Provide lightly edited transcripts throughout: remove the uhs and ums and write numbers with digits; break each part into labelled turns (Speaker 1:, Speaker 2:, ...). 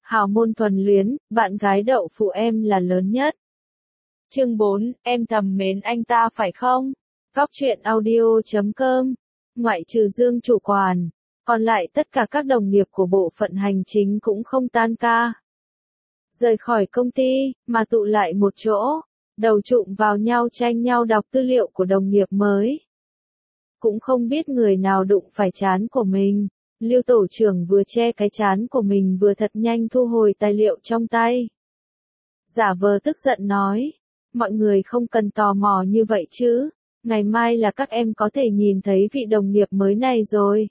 Speaker 1: Hào môn thuần luyến, bạn gái đậu phụ em là lớn nhất. Chương 4, em thầm mến anh ta phải không? Góc truyện audio.com. Ngoại trừ Dương chủ quản, còn lại tất cả các đồng nghiệp của bộ phận hành chính cũng không tan ca. Rời khỏi công ty, mà tụ lại một chỗ, đầu trụm vào nhau tranh nhau đọc tư liệu của đồng nghiệp mới. Cũng không biết người nào đụng phải trán của mình. Lưu tổ trưởng vừa che cái trán của mình vừa thật nhanh thu hồi tài liệu trong tay. Giả vờ tức giận nói, mọi người không cần tò mò như vậy chứ, ngày mai là các em có thể nhìn thấy vị đồng nghiệp mới này rồi.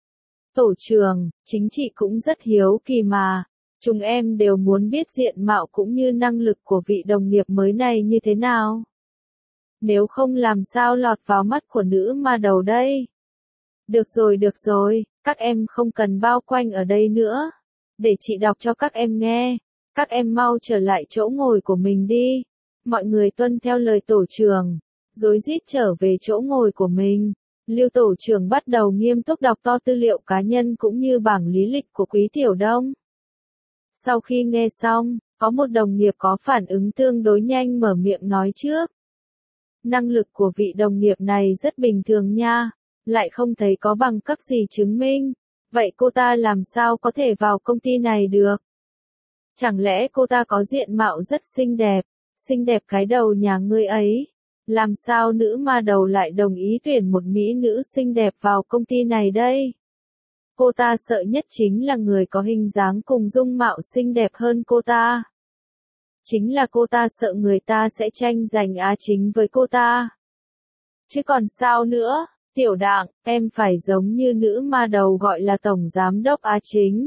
Speaker 1: Tổ trưởng, chính trị cũng rất hiếu kỳ mà, chúng em đều muốn biết diện mạo cũng như năng lực của vị đồng nghiệp mới này như thế nào. Nếu không làm sao lọt vào mắt của nữ ma đầu đây. Được rồi, các em không cần bao quanh ở đây nữa. Để chị đọc cho các em nghe. Các em mau trở lại chỗ ngồi của mình đi. Mọi người tuân theo lời tổ trưởng, rối rít trở về chỗ ngồi của mình. Lưu tổ trưởng bắt đầu nghiêm túc đọc to tư liệu cá nhân cũng như bảng lý lịch của Quý Tiểu Đông. Sau khi nghe xong, có một đồng nghiệp có phản ứng tương đối nhanh mở miệng nói trước. Năng lực của vị đồng nghiệp này rất bình thường nha. Lại không thấy có bằng cấp gì chứng minh, vậy cô ta làm sao có thể vào công ty này được? Chẳng lẽ cô ta có diện mạo rất xinh đẹp cái đầu nhà ngươi ấy? Làm sao nữ ma đầu lại đồng ý tuyển một mỹ nữ xinh đẹp vào công ty này đây? Cô ta sợ nhất chính là người có hình dáng cùng dung mạo xinh đẹp hơn cô ta. Chính là cô ta sợ người ta sẽ tranh giành Á Chính với cô ta. Chứ còn sao nữa? Tiểu Đặng, em phải giống như nữ ma đầu gọi là Tổng Giám đốc Á Chính.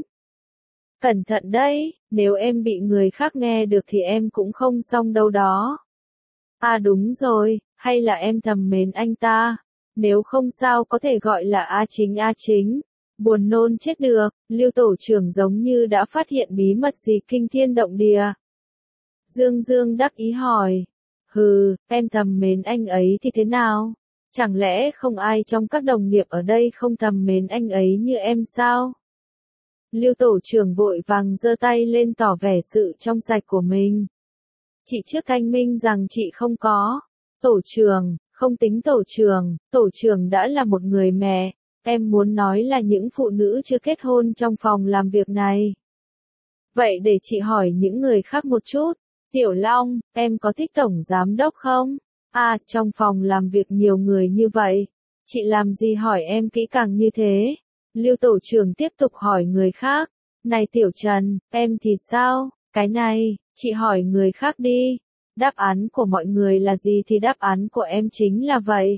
Speaker 1: Cẩn thận đấy, nếu em bị người khác nghe được thì em cũng không xong đâu đó. À đúng rồi, hay là em thầm mến anh ta, nếu không sao có thể gọi là Á Chính. Buồn nôn chết được, Lưu tổ trưởng giống như đã phát hiện bí mật gì kinh thiên động địa. Dương đắc ý hỏi, em thầm mến anh ấy thì thế nào? Chẳng lẽ không ai trong các đồng nghiệp ở đây không thầm mến anh ấy như em sao? Lưu tổ trưởng vội vàng giơ tay lên tỏ vẻ sự trong sạch của mình. Chị trước thanh minh rằng chị không có. Tổ trưởng, không tính tổ trưởng đã là một người mẹ. Em muốn nói là những phụ nữ chưa kết hôn trong phòng làm việc này. Vậy để chị hỏi những người khác một chút. Tiểu Long, em có thích tổng giám đốc không? À, trong phòng làm việc nhiều người như vậy. Chị làm gì hỏi em kỹ càng như thế? Lưu tổ trưởng tiếp tục hỏi người khác. Này Tiểu Trần, em thì sao? Cái này, chị hỏi người khác đi. Đáp án của mọi người là gì thì đáp án của em chính là vậy.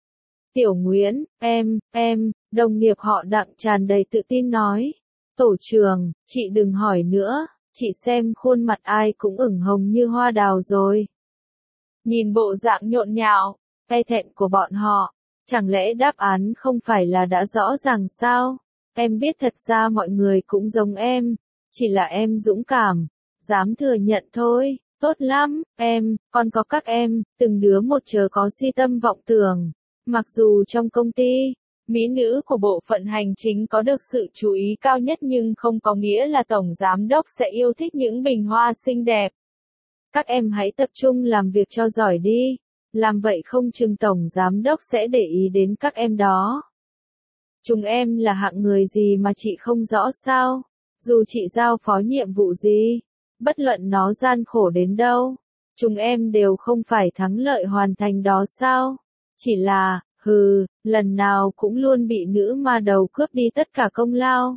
Speaker 1: Tiểu Nguyễn, em, đồng nghiệp họ Đặng tràn đầy tự tin nói. Tổ trưởng, chị đừng hỏi nữa, chị xem khuôn mặt ai cũng ửng hồng như hoa đào rồi. Nhìn bộ dạng nhộn nhạo, e thẹn của bọn họ, chẳng lẽ đáp án không phải là đã rõ ràng sao? Em biết thật ra mọi người cũng giống em, chỉ là em dũng cảm, dám thừa nhận thôi, tốt lắm, còn có các em, từng đứa một chớ có si tâm vọng tưởng. Mặc dù trong công ty, mỹ nữ của bộ phận hành chính có được sự chú ý cao nhất nhưng không có nghĩa là tổng giám đốc sẽ yêu thích những bình hoa xinh đẹp. Các em hãy tập trung làm việc cho giỏi đi, làm vậy không chừng tổng giám đốc sẽ để ý đến các em đó. Chúng em là hạng người gì mà chị không rõ sao? Dù chị giao phó nhiệm vụ gì, bất luận nó gian khổ đến đâu, chúng em đều không phải thắng lợi hoàn thành đó sao? Chỉ là, lần nào cũng luôn bị nữ ma đầu cướp đi tất cả công lao.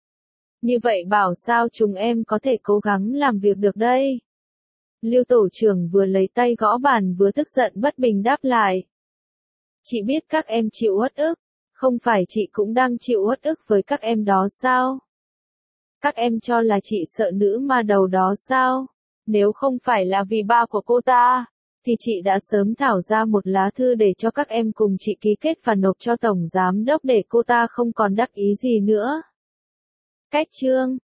Speaker 1: Như vậy bảo sao chúng em có thể cố gắng làm việc được đây? Lưu tổ trưởng vừa lấy tay gõ bàn vừa tức giận bất bình đáp lại. Chị biết các em chịu uất ức, không phải chị cũng đang chịu uất ức với các em đó sao? Các em cho là chị sợ nữ ma đầu đó sao? Nếu không phải là vì ba của cô ta, thì chị đã sớm thảo ra một lá thư để cho các em cùng chị ký kết và nộp cho tổng giám đốc để cô ta không còn đắc ý gì nữa. Cách chương